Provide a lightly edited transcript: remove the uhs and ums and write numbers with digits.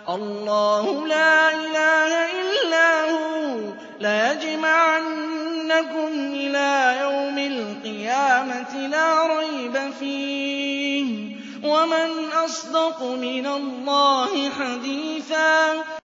اللَّهُ لَا إِلَٰهَ إِلَّا هُوَ لَيَجْمَعَنَّكُمْ إِلَىٰ يَوْمِ الْقِيَامَةِ لَا رَيْبَ فِيهِ ۗ وَمَنْ أَصْدَقُ مِنَ اللَّهِ حَدِيثًا